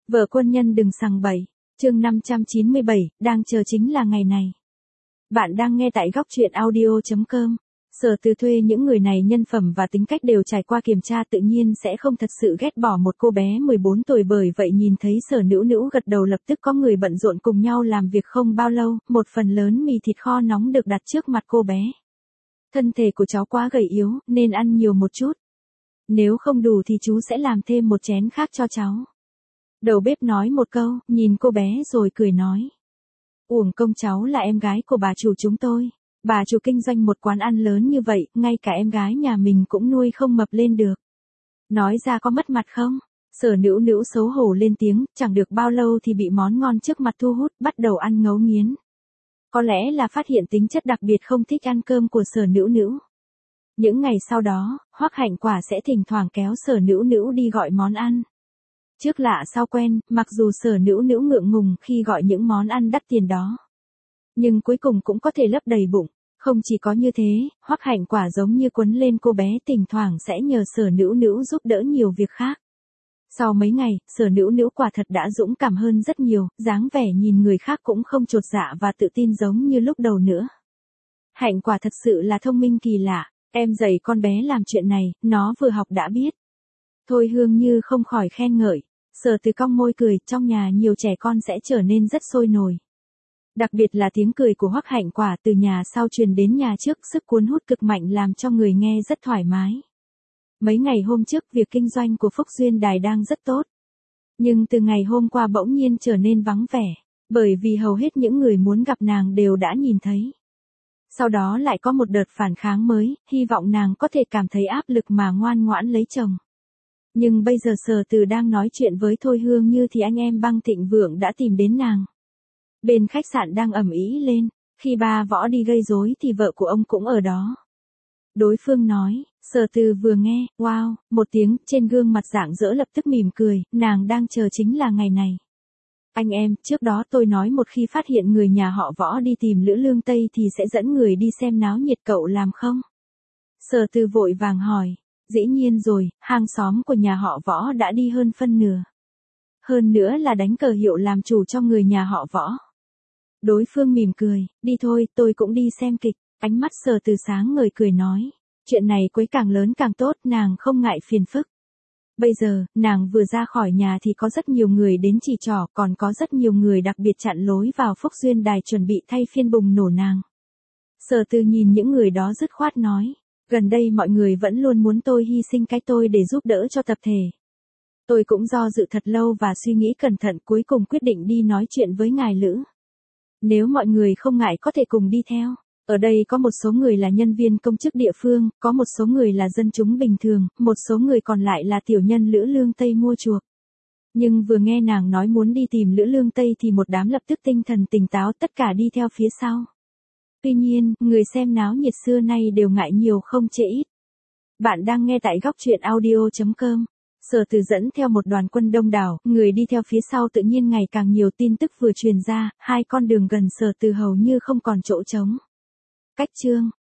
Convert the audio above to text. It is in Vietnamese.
Vợ quân nhân đừng sằng bậy. Chương 597, đang chờ chính là ngày này. Bạn đang nghe tại góc truyện audio.com. Sở Từ thuê những người này nhân phẩm và tính cách đều trải qua kiểm tra, tự nhiên sẽ không thật sự ghét bỏ một cô bé 14 tuổi, bởi vậy nhìn thấy Sở Nữu Nữu gật đầu, lập tức có người bận rộn cùng nhau làm việc. Không bao lâu, một phần lớn mì thịt kho nóng được đặt trước mặt cô bé. Thân thể của cháu quá gầy yếu, nên ăn nhiều một chút. Nếu không đủ thì chú sẽ làm thêm một chén khác cho cháu. Đầu bếp nói một câu, nhìn cô bé rồi cười nói. Uổng công cháu là em gái của bà chủ chúng tôi. Bà chủ kinh doanh một quán ăn lớn như vậy, ngay cả em gái nhà mình cũng nuôi không mập lên được. Nói ra có mất mặt không? Sở Nữu Nữu xấu hổ lên tiếng, chẳng được bao lâu thì bị món ngon trước mặt thu hút, bắt đầu ăn ngấu nghiến. Có lẽ là phát hiện tính chất đặc biệt không thích ăn cơm của Sở Nữu Nữu. Những ngày sau đó, Hoắc Hạnh Quả sẽ thỉnh thoảng kéo Sở Nữu Nữu đi gọi món ăn. Trước lạ sau quen, mặc dù Sở Nữu Nữu ngượng ngùng khi gọi những món ăn đắt tiền đó, nhưng cuối cùng cũng có thể lấp đầy bụng. Không chỉ có như thế, Hoắc Hạnh Quả giống như quấn lên cô bé, thỉnh thoảng sẽ nhờ Sở Nữu Nữu giúp đỡ nhiều việc khác. Sau mấy ngày, Sở Nữu Nữu quả thật đã dũng cảm hơn rất nhiều, dáng vẻ nhìn người khác cũng không chột dạ và tự tin giống như lúc đầu nữa. Hạnh Quả thật sự là thông minh kỳ lạ, em dạy con bé làm chuyện này, nó vừa học đã biết. Thôi Hương Như không khỏi khen ngợi. Sở Từ cong môi cười, trong nhà nhiều trẻ con sẽ trở nên rất sôi nổi. Đặc biệt là tiếng cười của Hoắc Hạnh Quả từ nhà sau truyền đến nhà trước, sức cuốn hút cực mạnh làm cho người nghe rất thoải mái. Mấy ngày hôm trước việc kinh doanh của Phúc Duyên Đài đang rất tốt. Nhưng từ ngày hôm qua bỗng nhiên trở nên vắng vẻ, bởi vì hầu hết những người muốn gặp nàng đều đã nhìn thấy. Sau đó lại có một đợt phản kháng mới, hy vọng nàng có thể cảm thấy áp lực mà ngoan ngoãn lấy chồng. Nhưng bây giờ Sở Từ đang nói chuyện với Thôi Hương Như thì anh em Băng Thịnh Vượng đã tìm đến nàng. Bên khách sạn đang ầm ĩ lên, khi ba Võ đi gây rối thì vợ của ông cũng ở đó. Đối phương nói, Sở Từ vừa nghe, wow, một tiếng, trên gương mặt rạng rỡ lập tức mỉm cười, nàng đang chờ chính là ngày này. Anh em, trước đó tôi nói một khi phát hiện người nhà họ Võ đi tìm Lữ Lương Tây thì sẽ dẫn người đi xem náo nhiệt, cậu làm không? Sở Từ vội vàng hỏi. Dĩ nhiên rồi, hàng xóm của nhà họ Võ đã đi hơn phân nửa. Hơn nữa là đánh cờ hiệu làm chủ cho người nhà họ Võ. Đối phương mỉm cười, đi thôi, tôi cũng đi xem kịch. Ánh mắt Sở Từ sáng ngời cười nói. Chuyện này quấy càng lớn càng tốt, nàng không ngại phiền phức. Bây giờ, nàng vừa ra khỏi nhà thì có rất nhiều người đến chỉ trỏ, còn có rất nhiều người đặc biệt chặn lối vào Phúc Duyên Đài chuẩn bị thay phiên bùng nổ nàng. Sở Từ nhìn những người đó dứt khoát nói. Gần đây mọi người vẫn luôn muốn tôi hy sinh cái tôi để giúp đỡ cho tập thể. Tôi cũng do dự thật lâu và suy nghĩ cẩn thận, cuối cùng quyết định đi nói chuyện với ngài Lữ. Nếu mọi người không ngại có thể cùng đi theo. Ở đây có một số người là nhân viên công chức địa phương, có một số người là dân chúng bình thường, một số người còn lại là tiểu nhân Lữ Lương Tây mua chuộc. Nhưng vừa nghe nàng nói muốn đi tìm Lữ Lương Tây thì một đám lập tức tinh thần tỉnh táo, tất cả đi theo phía sau. Tuy nhiên, người xem náo nhiệt xưa nay đều ngại nhiều không chê ít. Bạn đang nghe tại góc truyện audio.com. Sở Từ dẫn theo một đoàn quân đông đảo, người đi theo phía sau tự nhiên ngày càng nhiều. Tin tức vừa truyền ra, hai con đường gần Sở Từ hầu như không còn chỗ trống. Cách chương